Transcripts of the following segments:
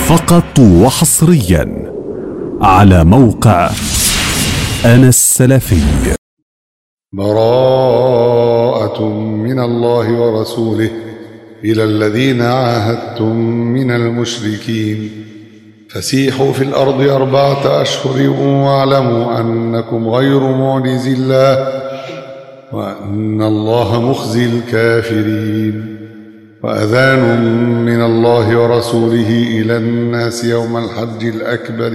فقط وحصريا على موقع أنا السلفي. براءة من الله ورسوله إلى الذين عاهدتم من المشركين فسيحوا في الأرض 4 أشهر واعلموا أنكم غير معجز الله وأن الله مخزي الكافرين. وأذان من الله ورسوله إلى الناس يوم الحج الأكبر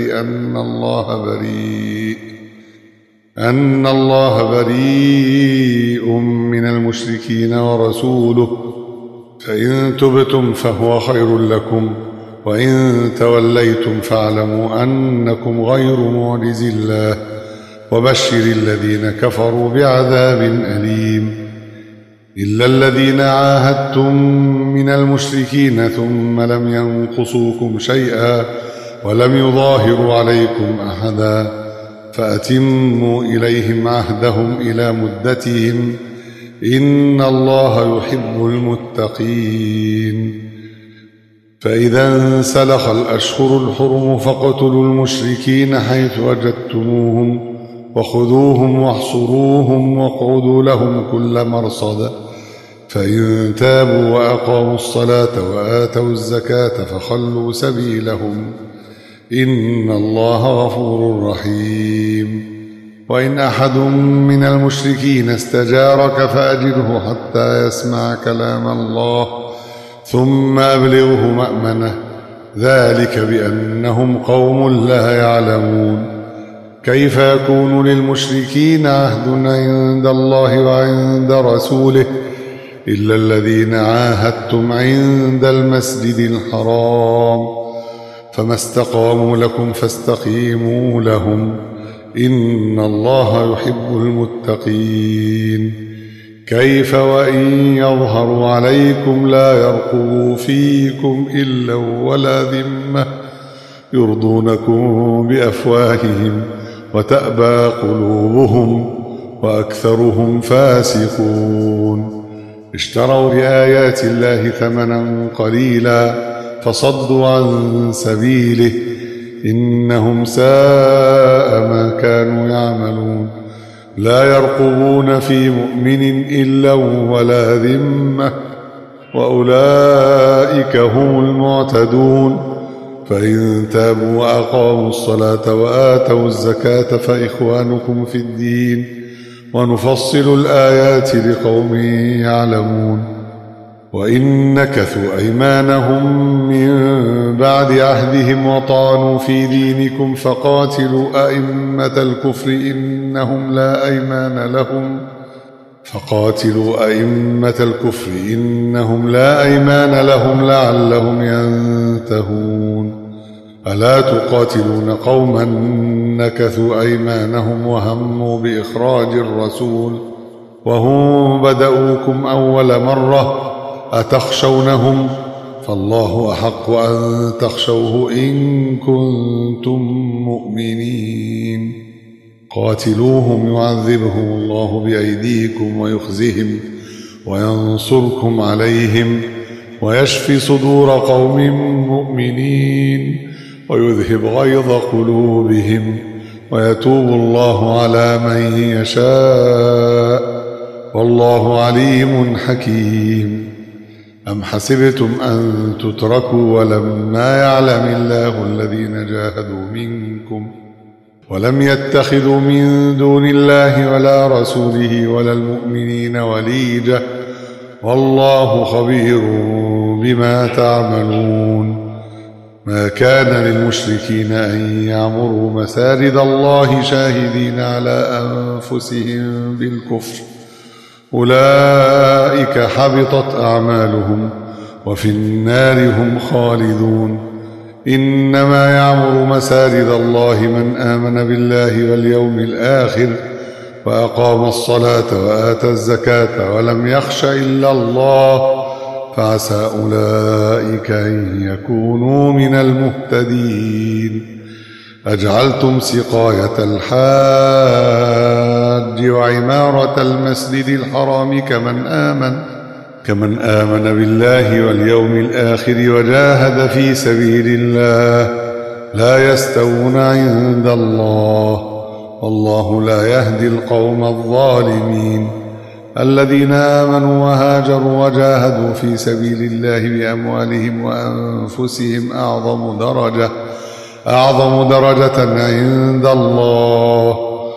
أن الله بريء من المشركين ورسوله فإن تبتم فهو خير لكم وإن توليتم فاعلموا أنكم غير معجز الله وبشر الذين كفروا بعذاب أليم. إلا الذين عاهدتم من المشركين ثم لم ينقصوكم شيئا ولم يظاهروا عليكم أحدا فأتموا إليهم عهدهم إلى مدتهم إن الله يحب المتقين. فإذا انسلخ الأشهر الحرم فاقتلوا المشركين حيث وجدتموهم وخذوهم واحصروهم واقعدوا لهم كل مرصد فإن تابوا وأقاموا الصلاة وآتوا الزكاة فخلوا سبيلهم إن الله غفور رحيم. وإن أحد من المشركين استجارك فأجره حتى يسمع كلام الله ثم أبلغه مأمنه ذلك بأنهم قوم لا يعلمون. كيف يكون للمشركين عهد عند الله وعند رسوله إلا الذين عاهدتم عند المسجد الحرام فما استقاموا لكم فاستقيموا لهم إن الله يحب المتقين. كيف وإن يظهروا عليكم لا يرقبوا فيكم إلا ولا ذمة يرضونكم بأفواههم وتأبى قلوبهم وأكثرهم فاسقون. اشتروا بآيات الله ثمنا قليلا فصدوا عن سبيله إنهم ساء ما كانوا يعملون. لا يرقبون في مؤمن إلا ولا ذمة وأولئك هم المعتدون. فإن تابوا وأقاموا الصلاة وآتوا الزكاة فإخوانكم في الدين ونفصل الآيات لقوم يعلمون. وإن نكثوا أيمانهم من بعد عهدهم وطعنوا في دينكم فقاتلوا أئمة الكفر إنهم لا أيمان لهم لعلهم ينتهون. ألا تقاتلون قوما نكثوا أيمانهم وهموا بإخراج الرسول وهم بدؤوكم أول مرة أتخشونهم فالله أحق أن تخشوه إن كنتم مؤمنين. قاتلوهم يعذبهم الله بأيديكم ويخزهم وينصركم عليهم ويشفي صدور قوم مؤمنين ويذهب غيظ قلوبهم ويتوب الله على من يشاء والله عليم حكيم. أم حسبتم أن تتركوا ولما يعلم الله الذين جاهدوا منكم ولم يتخذوا من دون الله ولا رسوله ولا المؤمنين وليجة والله خبير بما تعملون. ما كان للمشركين أن يعمروا مساجد الله شاهدين على أنفسهم بالكفر أولئك حبطت أعمالهم وفي النار هم خالدون. إنما يعمر مساجد الله من آمن بالله واليوم الآخر وأقام الصلاة وآتى الزكاة ولم يخش إلا الله فعسى أولئك أن يكونوا من المهتدين. أجعلتم سقاية الحاج وعمارة المسجد الحرام كمن آمن بالله واليوم الآخر وجاهد في سبيل الله لا يستوون عند الله والله لا يهدي القوم الظالمين. الذين آمنوا وهاجروا وجاهدوا في سبيل الله بأموالهم وأنفسهم أعظم درجة عند الله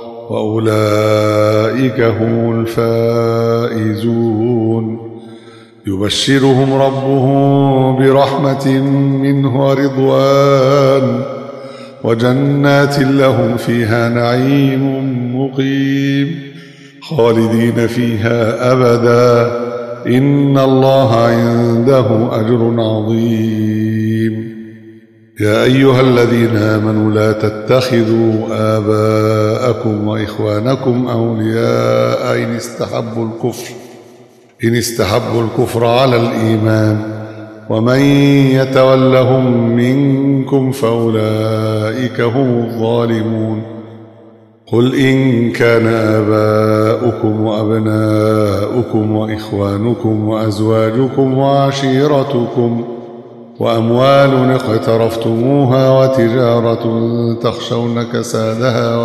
وأولئك هم الفائزون. يبشرهم ربهم برحمة منه ورضوان وجنات لهم فيها نعيم مقيم خالدين فيها أبدا إن الله عنده أجر عظيم. يا أيها الذين آمنوا لا تتخذوا آباءكم وإخوانكم أولياء إن استحبوا الكفر على الإيمان ومن يتولهم منكم فأولئك هم الظالمون. قل إن كان آباؤكم وأبناؤكم وإخوانكم وأزواجكم وعشيرتكم وأموال اقترفتموها وتجارة تخشون كسادها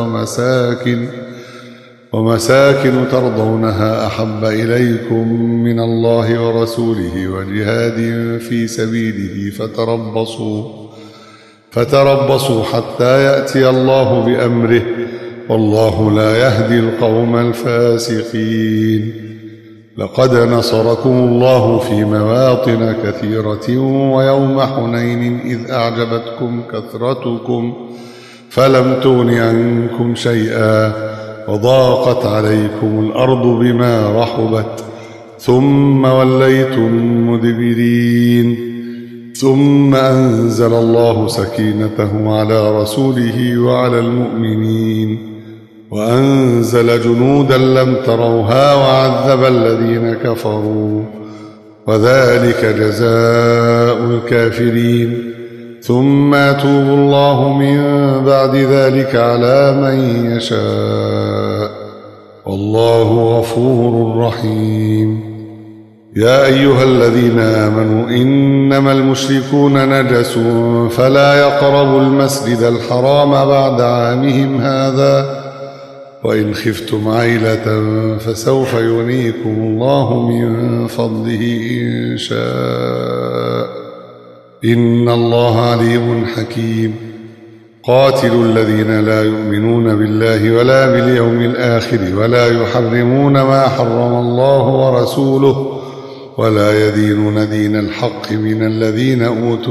ومساكن ترضونها أحب إليكم من الله ورسوله وجهاد في سبيله فتربصوا حتى يأتي الله بأمره والله لا يهدي القوم الفاسقين. لقد نصركم الله في مواطن كثيرة ويوم حنين إذ أعجبتكم كثرتكم فلم تغن عنكم شيئا وضاقت عليكم الأرض بما رحبت ثم وليتم مدبرين. ثم أنزل الله سكينته على رسوله وعلى المؤمنين وأنزل جنودا لم تروها وعذب الذين كفروا وذلك جزاء الكافرين. ثم يتوب الله من بعد ذلك على من يشاء والله غفور رحيم. يا أيها الذين آمنوا إنما المشركون نجس فلا يقربوا المسجد الحرام بعد عامهم هذا وإن خفتم عيلة فسوف يغنيكم الله من فضله إن شاء إن الله عليم حكيم. قاتلوا الذين لا يؤمنون بالله ولا باليوم الآخر ولا يحرمون ما حرم الله ورسوله ولا يدينون دين الحق من الذين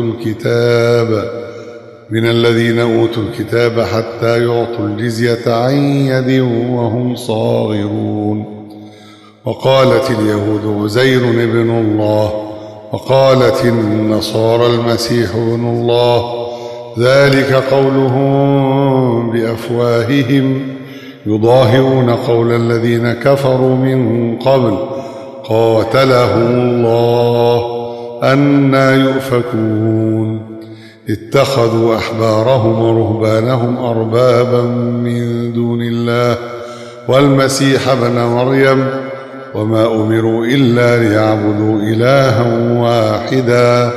أوتوا الكتاب حتى يعطوا الجزية عن يد وهم صاغرون. وقالت اليهود عزير ابن الله وقالت النصارى المسيح ابن الله ذلك قولهم بأفواههم يضاهئون قول الذين كفروا من قبل قاتلهم الله أنى يؤفكون. اتخذوا أحبارهم ورهبانهم أربابا من دون الله والمسيح ابن مريم وما أمروا إلا ليعبدوا إلها واحدا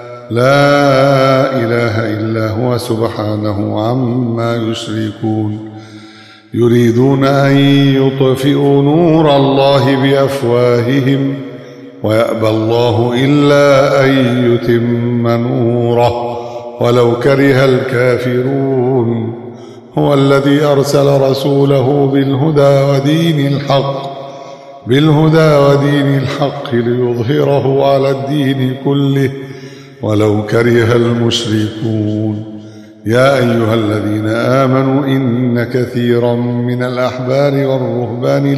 لا إله إلا هو سبحانه عما يشركون. يريدون أن يطفئوا نور الله بأفواههم ويأبى الله إلا أن يتم نوره ولو كره الكافرون. هو الذي أرسل رسوله بالهدى ودين الحق ليظهره على الدين كله ولو كره المشركون. يا أيها الذين آمنوا إن كثيرا من الأحبار والرهبان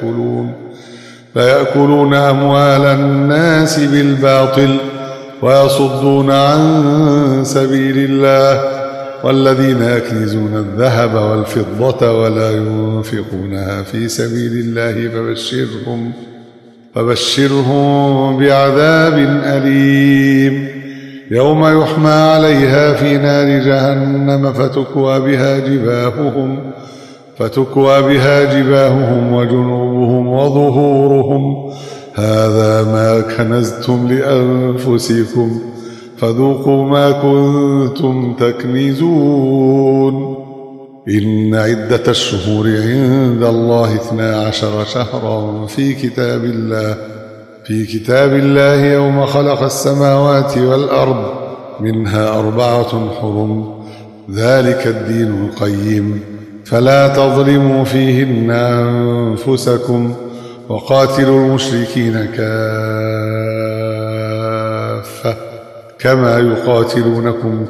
ليأكلون أموال الناس بالباطل ويصدون عن سبيل الله والذين يكنزون الذهب والفضة ولا ينفقونها في سبيل الله فبشرهم بعذاب أليم يوم يحمى عليها في نار جهنم فتكوى بها جباههم وجنوبهم وظهورهم هذا ما كنزتم لأنفسكم فذوقوا ما كنتم تكنزون إن عدة الشهور عند الله 12 شهرا في كتاب الله يوم خلق السماوات والأرض منها 4 حرم ذلك الدين القيم فلا تظلموا فيهن أنفسكم وقاتلوا المشركين كافة كما يقاتلونكم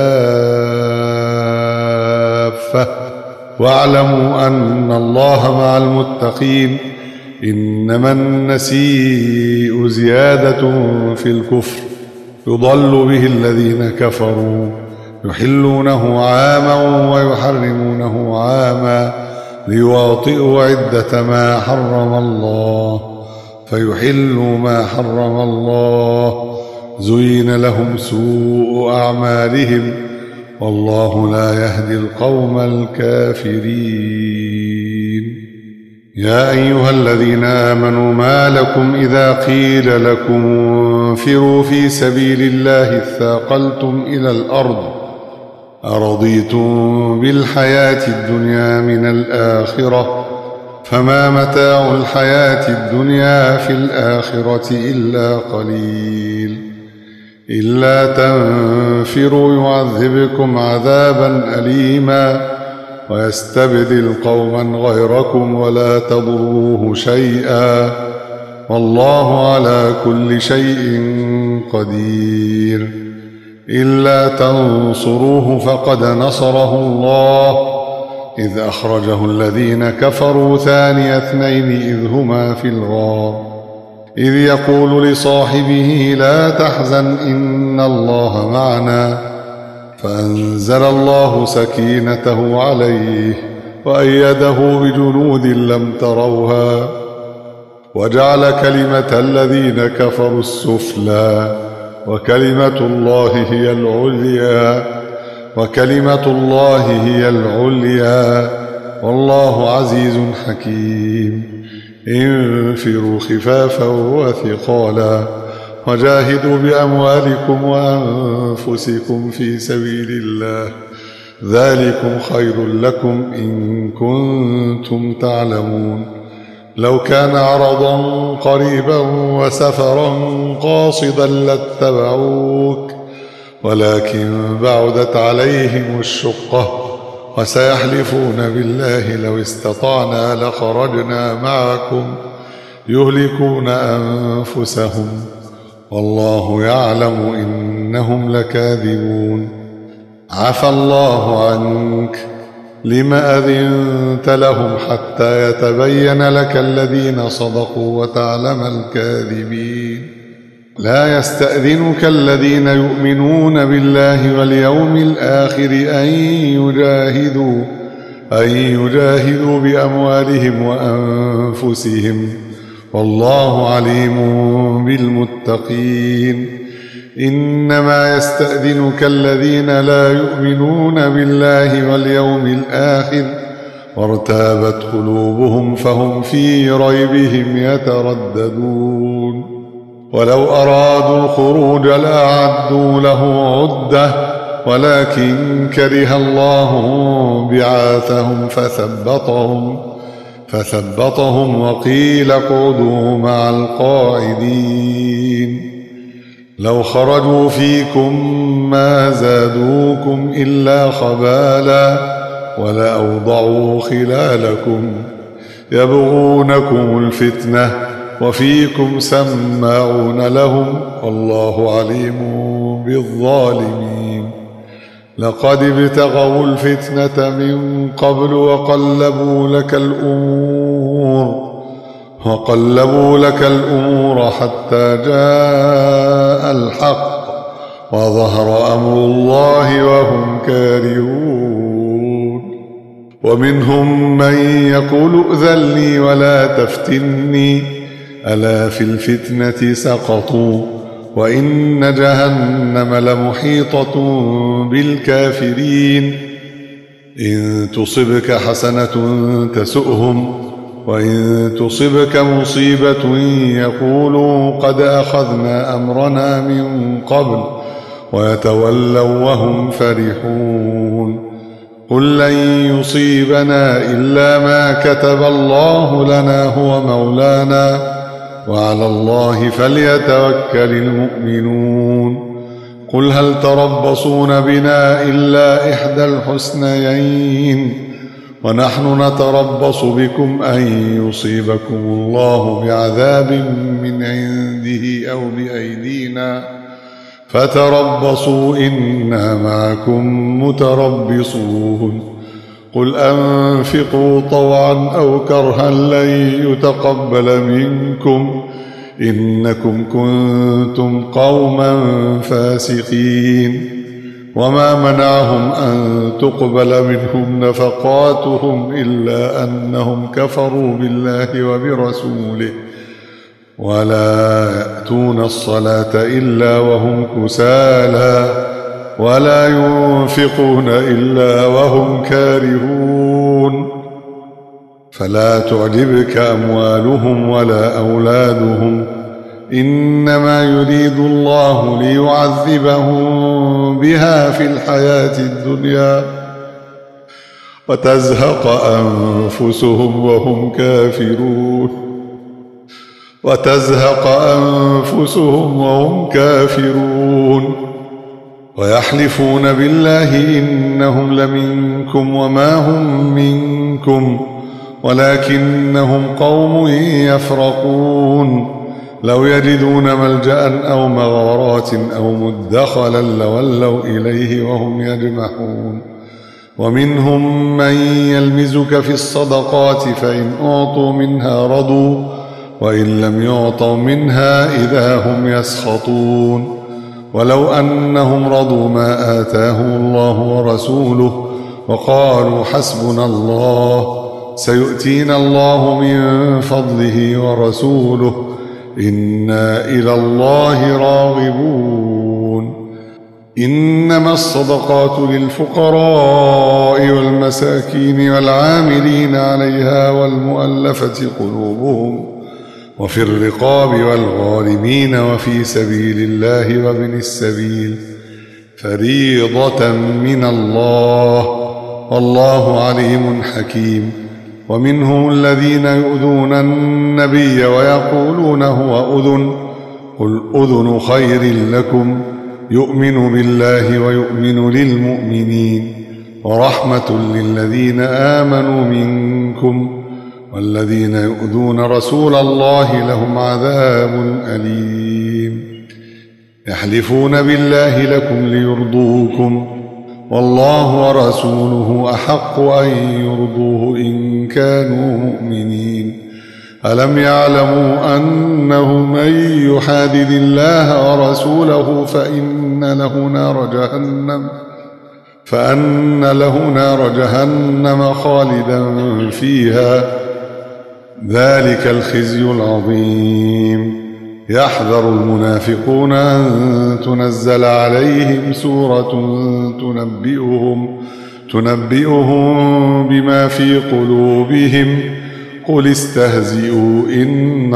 كافة واعلموا أن الله مع المتقين إنما النسيء زيادة في الكفر يضل به الذين كفروا يحلونه عاما ويحرمونه عاما ليواطئوا عدة ما حرم الله فيحلوا ما حرم الله زين لهم سوء أعمالهم والله لا يهدي القوم الكافرين يا أيها الذين آمنوا ما لكم إذا قيل لكم انفروا في سبيل الله اثاقلتم إلى الأرض أرضيتم بالحياة الدنيا من الآخرة فما متاع الحياة الدنيا في الآخرة إلا قليل إلا تنفروا يعذبكم عذابا أليما ويستبدل قوما غيركم ولا تضروه شيئا والله على كل شيء قدير إلا تنصروه فقد نصره الله إذ أخرجه الذين كفروا ثاني 2 إذ هما في الغار إذ يقول لصاحبه لا تحزن إن الله معنا فأنزل الله سكينته عليه وأيده بجنود لم تروها وجعل كلمة الذين كفروا السفلى وكلمة الله هي العليا والله عزيز حكيم انفروا خفافا وثقالا وجاهدوا بأموالكم وأنفسكم في سبيل الله ذلكم خير لكم إن كنتم تعلمون لو كان عرضا قريبا وسفرا قاصدا لاتبعوك ولكن بعدت عليهم الشقة وسيحلفون بالله لو استطعنا لخرجنا معكم يهلكون أنفسهم والله يعلم إنهم لكاذبون عفى الله عنك لم أذنت لهم حتى يتبين لك الذين صدقوا وتعلم الكاذبين لا يستأذنك الذين يؤمنون بالله واليوم الآخر أن يجاهدوا بأموالهم وأنفسهم والله عليم بالمتقين إنما يستأذنك الذين لا يؤمنون بالله واليوم الآخر وارتابت قلوبهم فهم في ريبهم يترددون ولو أرادوا الخروج لأعدوا له عدة ولكن كره الله بعاثهم فثبطهم وقيل اقعدوا مع القاعدين لو خرجوا فيكم ما زادوكم إلا خبالا ولأوضعوا خلالكم يبغونكم الفتنة وفيكم سماعون لهم والله عليم بالظالمين لقد ابتغوا الفتنة من قبل وقلبوا لك الأمور حتى جاء الحق وظهر أمر الله وهم كارهون ومنهم من يقول ائذن لي ولا تفتني ألا في الفتنة سقطوا وإن جهنم لمحيطة بالكافرين إن تصبك حسنة تسؤهم وإن تصبك مصيبة يقولوا قد أخذنا أمرنا من قبل ويتولوا وهم فرحون. قل لن يصيبنا إلا ما كتب الله لنا هو مولانا وعلى الله فليتوكل المؤمنون. قل هل تربصون بنا إلا إحدى الحسنيين ونحن نتربص بكم أن يصيبكم الله بعذاب من عنده أو بأيدينا فتربصوا إنا معكم متربصون. قل أنفقوا طوعا أو كرها لن يتقبل منكم إنكم كنتم قوما فاسقين. وما منعهم أن تقبل منهم نفقاتهم إلا أنهم كفروا بالله وبرسوله ولا يأتون الصلاة إلا وهم كسالى ولا ينفقون إلا وهم كارهون. فلا تعجبك أموالهم ولا أولادهم إنما يريد الله ليعذبهم بها في الحياة الدنيا وتزهق أنفسهم وهم كافرون ويحلفون بالله إنهم لمنكم وما هم منكم ولكنهم قوم يفرقون. لو يجدون ملجأ أو مغارات أو مدخلا لولوا إليه وهم يجمحون. ومنهم من يلمزك في الصدقات فإن أعطوا منها رضوا وإن لم يعطوا منها إذا هم يسخطون. ولو أنهم رضوا ما آتاهم الله ورسوله وقالوا حسبنا الله سيؤتينا الله من فضله ورسوله إنا إلى الله راغبون. إنما الصدقات للفقراء والمساكين والعاملين عليها والمؤلفة قلوبهم وفي الرقاب والغارمين وفي سبيل الله وابن السبيل فريضة من الله والله عليم حكيم. ومنهم الذين يؤذون النبي ويقولون هو أذن قل أذن خير لكم يؤمن بالله ويؤمن للمؤمنين ورحمة للذين آمنوا منكم والذين يؤذون رسول الله لهم عذاب أليم. يحلفون بالله لكم ليرضوكم والله ورسوله أحق أن يرضوه إن كانوا مؤمنين. ألم يعلموا أنه من يحادد الله ورسوله فأن له نار جهنم خالدا فيها ذلك الخزي العظيم. يحذر المنافقون أن تنزل عليهم سورة تنبئهم بما في قلوبهم قل استهزئوا إن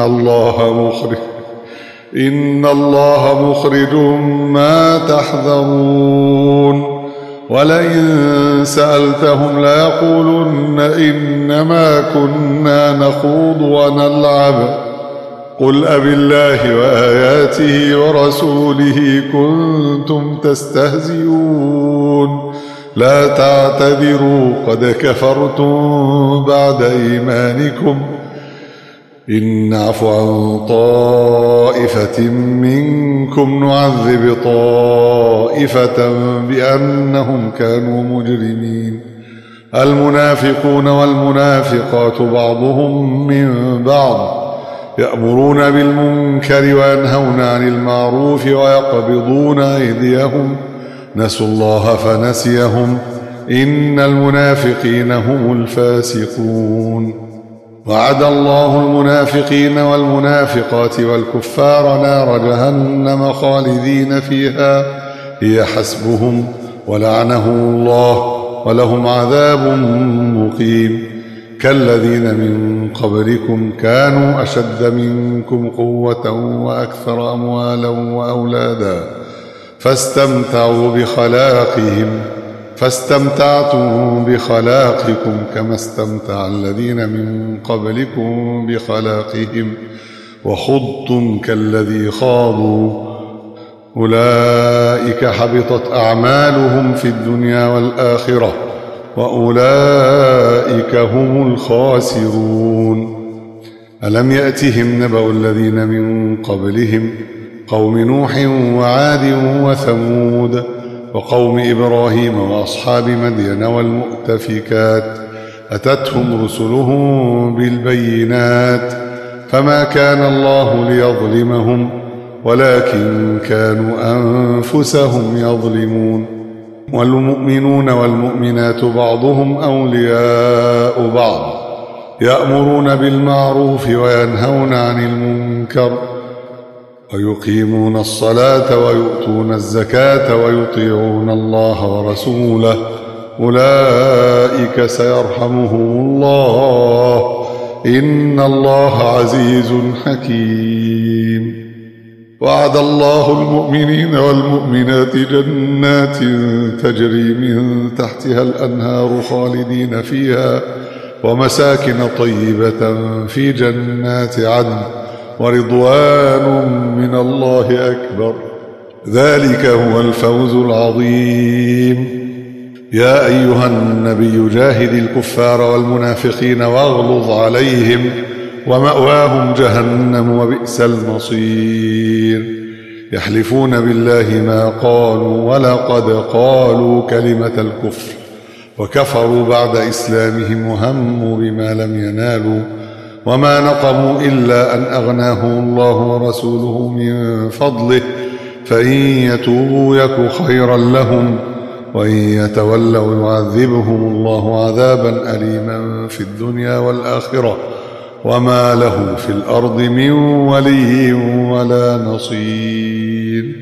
الله مخرج ما تحذرون. ولئن سألتهم ليقولن إنما كنا نخوض ونلعب قل أبالله وآياته ورسوله كنتم تستهزئون لا تعتذروا قد كفرتم بعد إيمانكم إن نعف عن طائفة منكم نعذب طائفة بأنهم كانوا مجرمين. المنافقون والمنافقات بعضهم من بعض يأمرون بالمنكر وينهون عن المعروف ويقبضون أيديهم نسوا الله فنسيهم إن المنافقين هم الفاسقون. وعد الله المنافقين والمنافقات والكفار نار جهنم خالدين فيها هي حسبهم ولعنهم الله ولهم عذاب مقيم. كالذين من قبلكم كانوا أشد منكم قوة وأكثر أموالا وأولادا فاستمتعتم بخلاقكم كما استمتع الذين من قبلكم بخلاقهم وخضتم كالذي خاضوا أولئك حبطت أعمالهم في الدنيا والآخرة وأولئك هم الخاسرون. ألم يأتهم نبأ الذين من قبلهم قوم نوح وعاد وثمود وقوم إبراهيم وأصحاب مدين والمؤتفكات أتتهم رسلهم بالبينات فما كان الله ليظلمهم ولكن كانوا أنفسهم يظلمون. والمؤمنون والمؤمنات بعضهم أولياء بعض يأمرون بالمعروف وينهون عن المنكر ويقيمون الصلاة ويؤتون الزكاة ويطيعون الله ورسوله أولئك سيرحمهم الله إن الله عزيز حكيم. وعد الله المؤمنين والمؤمنات جنات تجري من تحتها الأنهار خالدين فيها ومساكن طيبة في جنات عدن ورضوان من الله أكبر ذلك هو الفوز العظيم. يا أيها النبي جاهد الكفار والمنافقين واغلظ عليهم ومأواهم جهنم وبئس المصير. يحلفون بالله ما قالوا ولقد قالوا كلمة الكفر وكفروا بعد إسلامهم وهموا بما لم ينالوا وما نقموا إلا أن أغناهم الله ورسوله من فضله فإن يتوبوا يك خيرا لهم وإن يتولوا يعذبهم الله عذابا أليما في الدنيا والآخرة وما له في الأرض من ولي ولا نصير.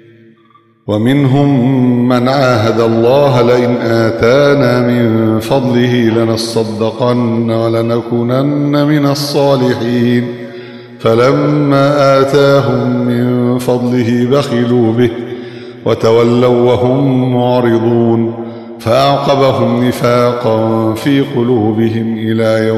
ومنهم من عاهد الله لئن آتانا من فضله لنصدقن ولنكونن من الصالحين فلما آتاهم من فضله بخلوا به وتولوا وهم معرضون فأعقبهم نفاقا في قلوبهم إلى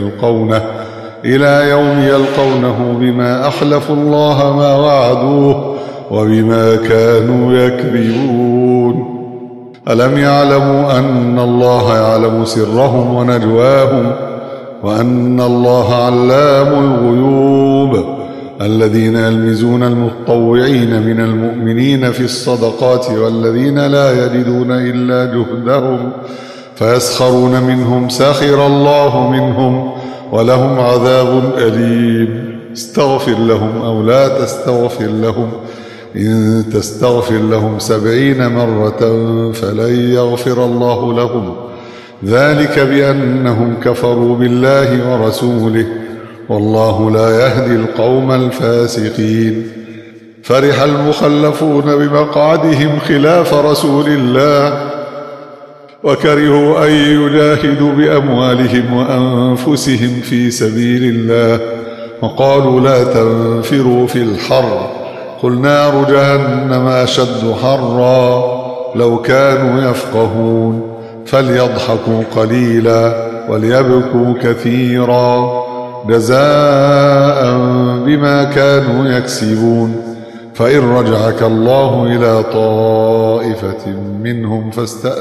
يوم يلقونه بما أحلفوا الله ما وعدوه وبما كانوا يكذبون. ألم يعلموا أن الله يعلم سرهم ونجواهم وأن الله علام الغيوب. الذين يلمزون المتطوعين من المؤمنين في الصدقات والذين لا يجدون إلا جهدهم فيسخرون منهم سخر الله منهم ولهم عذاب أليم. استغفر لهم أو لا تستغفر لهم إن تستغفر لهم 70 مرة فلن يغفر الله لهم ذلك بأنهم كفروا بالله ورسوله والله لا يهدي القوم الفاسقين. فرح المخلفون بمقعدهم خلاف رسول الله وكرهوا أن يجاهدوا بأموالهم وأنفسهم في سبيل الله وقالوا لا تنفروا في الحر قل نار جهنم أشد حرا لو كانوا يفقهون فليضحكوا قليلا وليبكوا كثيرا جزاء بما كانوا يكسبون. فإن رجعك الله إلى طائفة منهم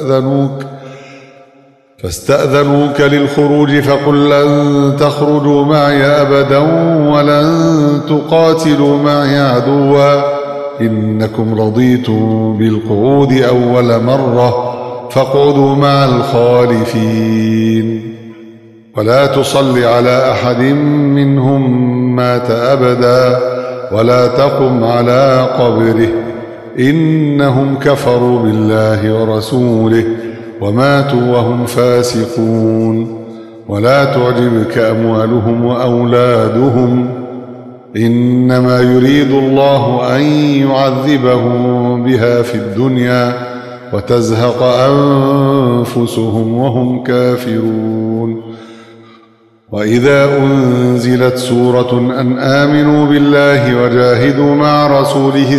فاستأذنوك للخروج فقل لن تخرجوا معي أبدا ولن تقاتلوا معي عدوا إنكم رضيتم بالقعود أول مرة فاقعدوا مع الخالفين ولا تصل على أحد منهم مات أبدا ولا تقم على قبره إنهم كفروا بالله ورسوله وماتوا وهم فاسقون. ولا تعجبك أموالهم وأولادهم إنما يريد الله أن يعذبهم بها في الدنيا وتزهق أنفسهم وهم كافرون وإذا أنزلت سورة أن آمنوا بالله وجاهدوا مع رسوله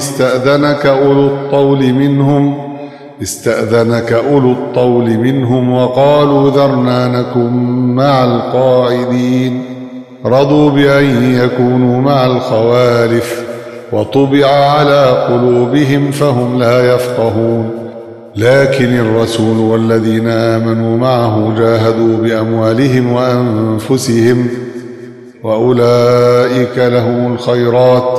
استأذنك أولو الطول منهم وقالوا ذرنا نكن مع القاعدين. رضوا بأن يكونوا مع الخوالف وطبع على قلوبهم فهم لا يفقهون. لكن الرسول والذين آمنوا معه جاهدوا بأموالهم وأنفسهم وأولئك لهم الخيرات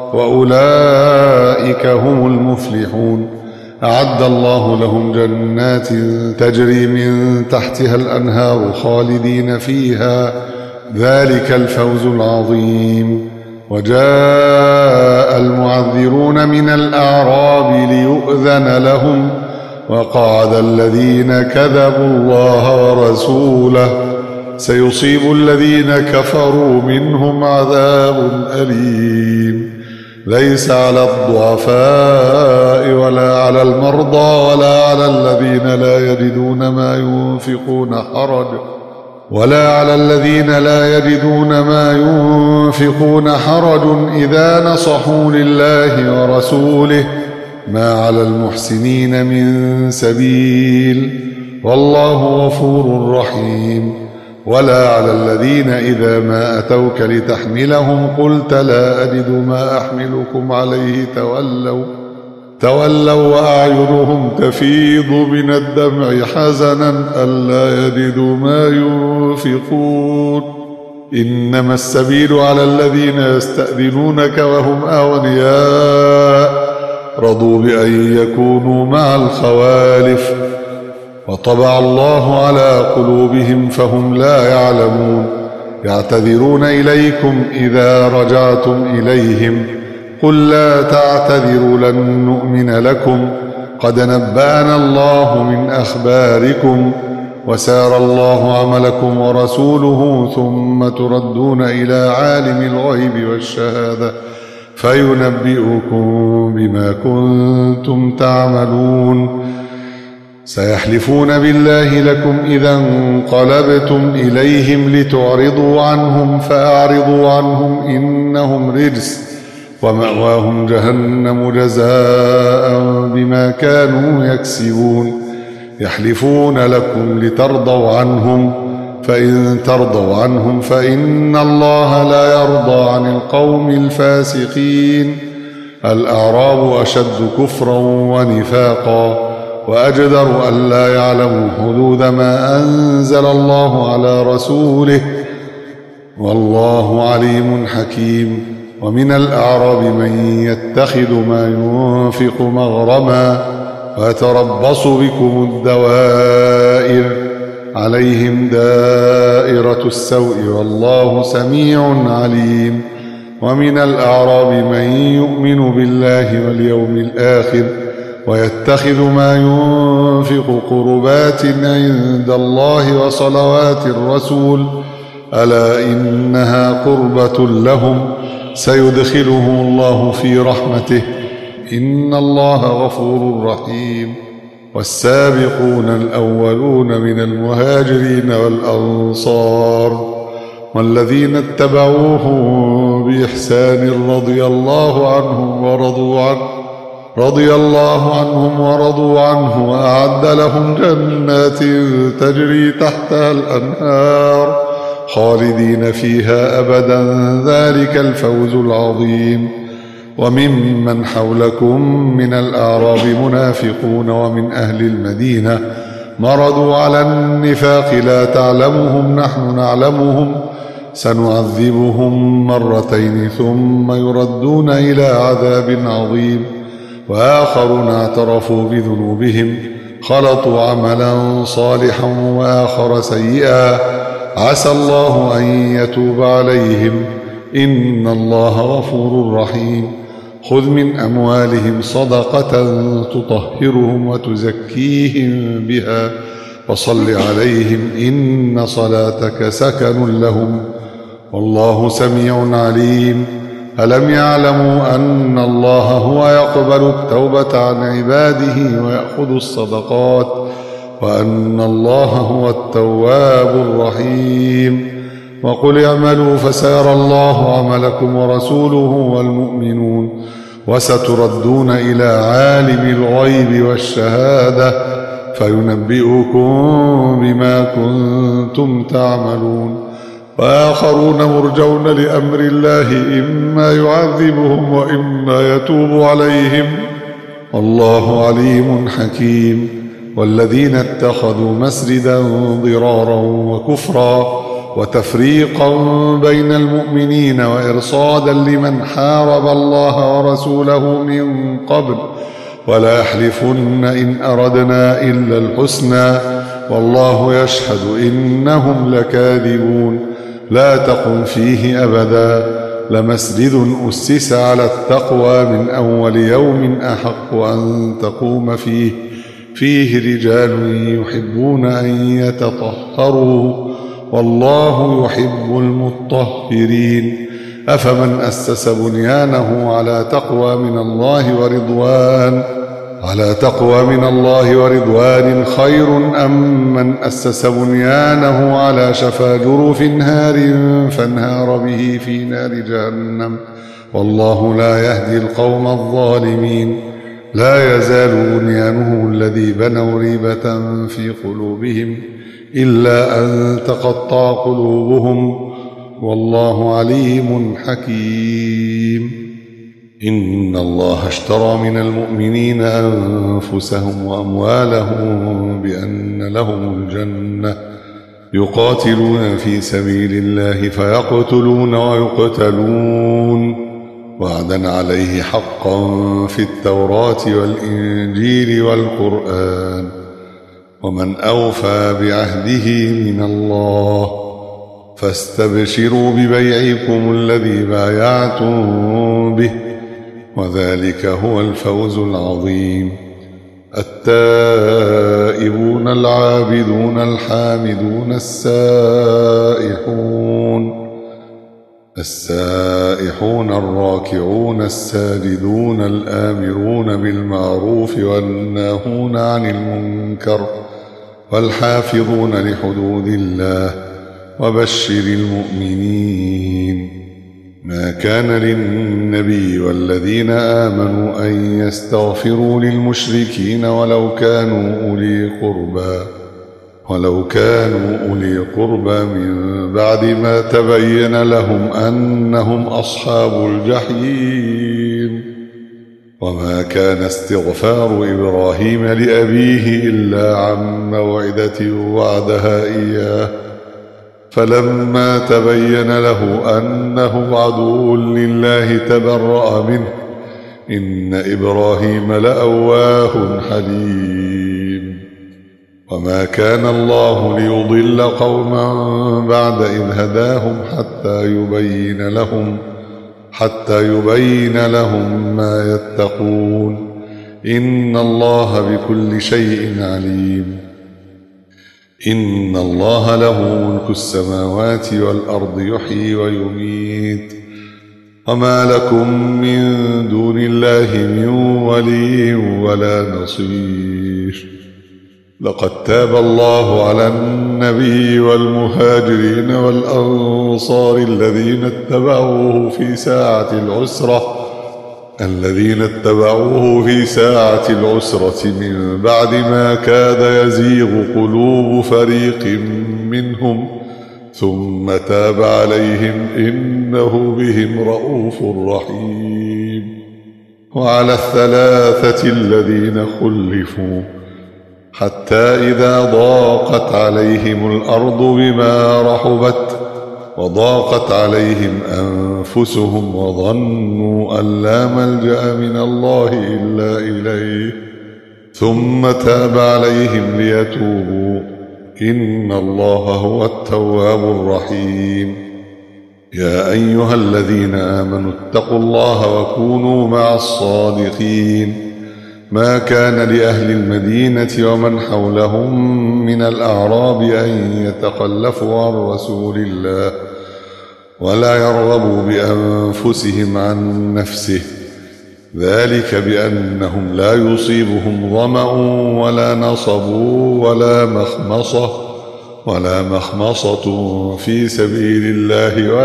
وأولئك هم المفلحون. أعد الله لهم جنات تجري من تحتها الأنهار خالدين فيها، ذلك الفوز العظيم. وجاء المعذرون من الأعراب ليؤذن لهم وقعد الذين كذبوا الله ورسوله سيصيب الذين كفروا منهم عذاب أليم. ليس على الضعفاء ولا على المرضى ولا على الذين لا يجدون ما ينفقون حرج إذا نصحوا لله ورسوله ما على المحسنين من سبيل والله غفور رحيم. ولا على الذين إذا ما أتوك لتحملهم قلت لا أجد ما أحملكم عليه تولوا وأعينهم تفيض من الدمع حزنا ألا يجدوا ما ينفقون. إنما السبيل على الذين يستأذنونك وهم أغنياء رضوا بأن يكونوا مع الخوالف وطبع الله على قلوبهم فهم لا يعلمون. يعتذرون إليكم إذا رجعتم إليهم قل لا تعتذروا لن نؤمن لكم قد نبأنا الله من أخباركم وسار الله عملكم ورسوله ثم تردون إلى عالم الغيب والشهادة فينبئكم بما كنتم تعملون. سيحلفون بالله لكم إذا انقلبتم إليهم لتعرضوا عنهم فأعرضوا عنهم إنهم رجس ومأواهم جهنم جزاء بما كانوا يكسبون. يحلفون لكم لترضوا عنهم فإن ترضوا عنهم فإن الله لا يرضى عن القوم الفاسقين. الأعراب أشد كفرا ونفاقا وأجدر ألا يعلموا حدود ما أنزل الله على رسوله والله عليم حكيم. ومن الأعراب من يتخذ ما ينفق مغرما ويتربص بكم الدوائر عليهم دائرة السوء والله سميع عليم. ومن الأعراب من يؤمن بالله واليوم الآخر ويتخذ ما ينفق قربات عند الله وصلوات الرسول ألا إنها قربة لهم سيدخلهم الله في رحمته إن الله غفور رحيم. والسابقون الأولون من المهاجرين والأنصار والذين اتبعوهم بإحسان رضي الله عنهم ورضوا عنه وأعد لهم جنات تجري تحتها الأنهار خالدين فيها أبدا ذلك الفوز العظيم. وممن حولكم من الأعراب منافقون ومن أهل المدينة مرضوا على النفاق لا تعلمهم نحن نعلمهم سنعذبهم مرتين ثم يردون إلى عذاب عظيم. وآخرون اعترفوا بذنوبهم خلطوا عملا صالحا وآخر سيئا عسى الله أن يتوب عليهم إن الله غفور رحيم. خذ من أموالهم صدقة تطهرهم وتزكيهم بها وصل عليهم إن صلاتك سكن لهم والله سميع عليم. ألم يعلموا أن الله هو يقبل التوبة عن عباده ويأخذ الصدقات وأن الله هو التواب الرحيم. وقل اعملوا فسيرى الله عملكم ورسوله والمؤمنون وستردون إلى عالم الغيب والشهادة فينبئكم بما كنتم تعملون. وآخرون مرجون لأمر الله إما يعذبهم وإما يتوب عليهم والله عليم حكيم. والذين اتخذوا مسجدا ضرارا وكفرا وتفريقا بين المؤمنين وإرصادا لمن حارب الله ورسوله من قبل ولا يحلفن إن أردنا إلا الحسنى والله يشهد إنهم لكاذبون. لا تقم فيه أبدا لمسجد أسس على التقوى من أول يوم أحق أن تقوم فيه رجال يحبون أن يتطهروا والله يحب المطهرين. أفمن أسس بنيانه على تقوى من الله ورضوان خير أم من أسس بنيانه على شفا جرف نهار فانهار به في نار جهنم والله لا يهدي القوم الظالمين. لا يزال بنيانه الذي بنوا ريبة في قلوبهم إلا أن تقطع قلوبهم والله عليم حكيم. إن الله اشترى من المؤمنين أنفسهم وأموالهم بأن لهم الجنة يقاتلون في سبيل الله فيقتلون ويقتلون وعدا عليه حقا في التوراة والإنجيل والقرآن ومن أوفى بعهده من الله فاستبشروا ببيعكم الذي بايعتم به وذلك هو الفوز العظيم. التائبون العابدون الحامدون السائحون الراكعون الساجدون الآمرون بالمعروف والناهون عن المنكر والحافظون لحدود الله وبشر المؤمنين. ما كان للنبي والذين آمنوا أن يستغفروا للمشركين ولو كانوا أولي قربى من بعد ما تبين لهم أنهم أصحاب الجحيم. وما كان استغفار إبراهيم لأبيه إلا عن موعدة وعدها إياه فلما تبين له أنه عدو لله تبرأ منه إن إبراهيم لأواه حليم. وما كان الله ليضل قوما بعد إذ هداهم حتى يبين لهم ما يتقون إن الله بكل شيء عليم. إن الله له ملك السماوات والأرض يحيي ويميت وما لكم من دون الله من ولي ولا نصير. لقد تاب الله على النبي والمهاجرين والأنصار الذين اتبعوه في ساعة العسرة من بعد ما كاد يزيغ قلوب فريق منهم ثم تاب عليهم إنه بهم رءوف رحيم. وعلى الثلاثة الذين خلفوا حتى إذا ضاقت عليهم الأرض بما رحبت وضاقت عليهم أنفسهم وظنوا أن لا ملجأ من الله إلا إليه ثم تاب عليهم ليتوبوا إن الله هو التواب الرحيم. يا أيها الذين آمنوا اتقوا الله وكونوا مع الصادقين. ما كان لأهل المدينة ومن حولهم من الأعراب أن يتخلفوا عن رسول الله ولا يرغبوا بأنفسهم عن نفسه ذلك بأنهم لا يصيبهم ظمأ ولا نصب ولا مخمصة ولا مخمصة في سبيل الله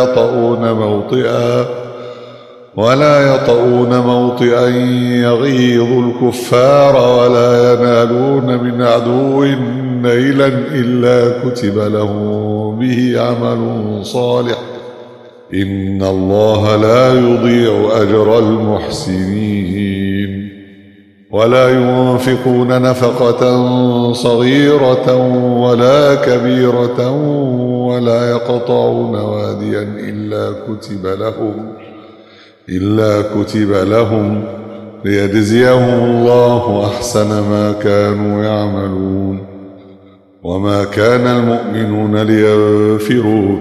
ولا يطؤون موطئا يغيظ الكفار ولا ينالون من عدو نيلا إلا كتب لهم به عمل صالح إن الله لا يضيع أجر المحسنين. ولا ينفقون نفقة صغيرة ولا كبيرة ولا يقطعون واديا إلا كتب لهم ليجزيهم الله أحسن ما كانوا يعملون. وما كان المؤمنون لينفروا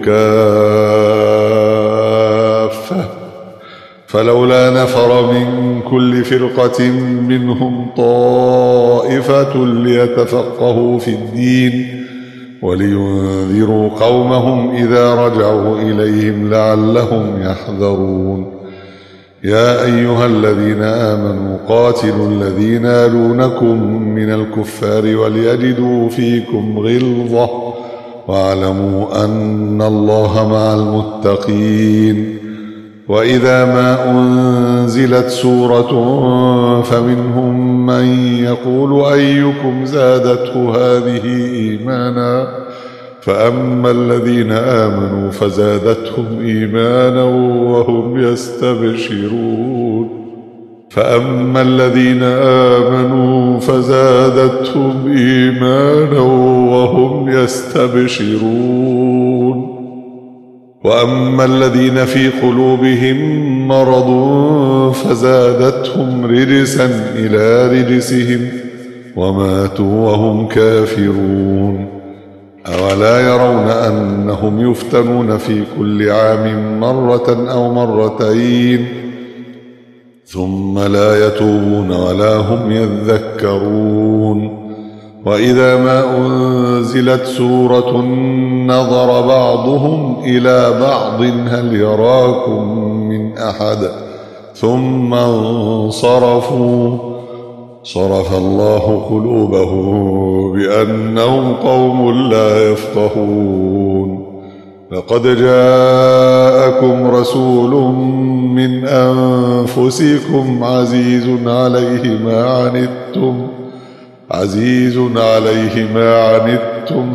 كافة فلولا نفر من كل فرقة منهم طائفة ليتفقهوا في الدين ولينذروا قومهم إذا رجعوا إليهم لعلهم يحذرون. يا أيها الذين آمنوا قاتلوا الذين يلونكم من الكفار وليجدوا فيكم غلظة واعلموا أن الله مع المتقين. وإذا ما أنزلت سورة فمنهم من يقول أيكم زادته هذه إيمانا فأما الذين آمنوا فزادتهم إيمانا وهم يستبشرون. وأما الذين في قلوبهم مرض فزادتهم رجسا إلى رجسهم وماتوا وهم كافرون. أولا يرون أنهم يفتنون في كل عام مرة أو مرتين ثم لا يتوبون ولا هم يذكرون. وإذا ما أنزلت سورة نظر بعضهم إلى بعض هل يراكم من أحد ثم انصرفوا صرف الله قلوبهم بأنهم قوم لا يفقهون. لقد جاءكم رسول من أنفسكم عزيز عليه ما عنتم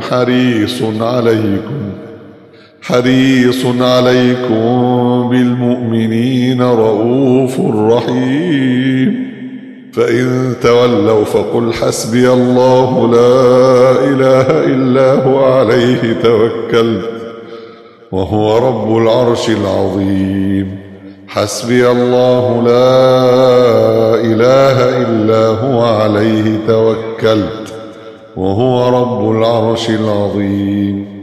حريص عليكم بالمؤمنين رؤوف رحيم. فإن تولوا فقل حسبي الله لا إله إلا هو عليه توكلت وهو رب العرش العظيم. حسبي الله لا إله إلا هو عليه توكلت وهو رب العرش العظيم.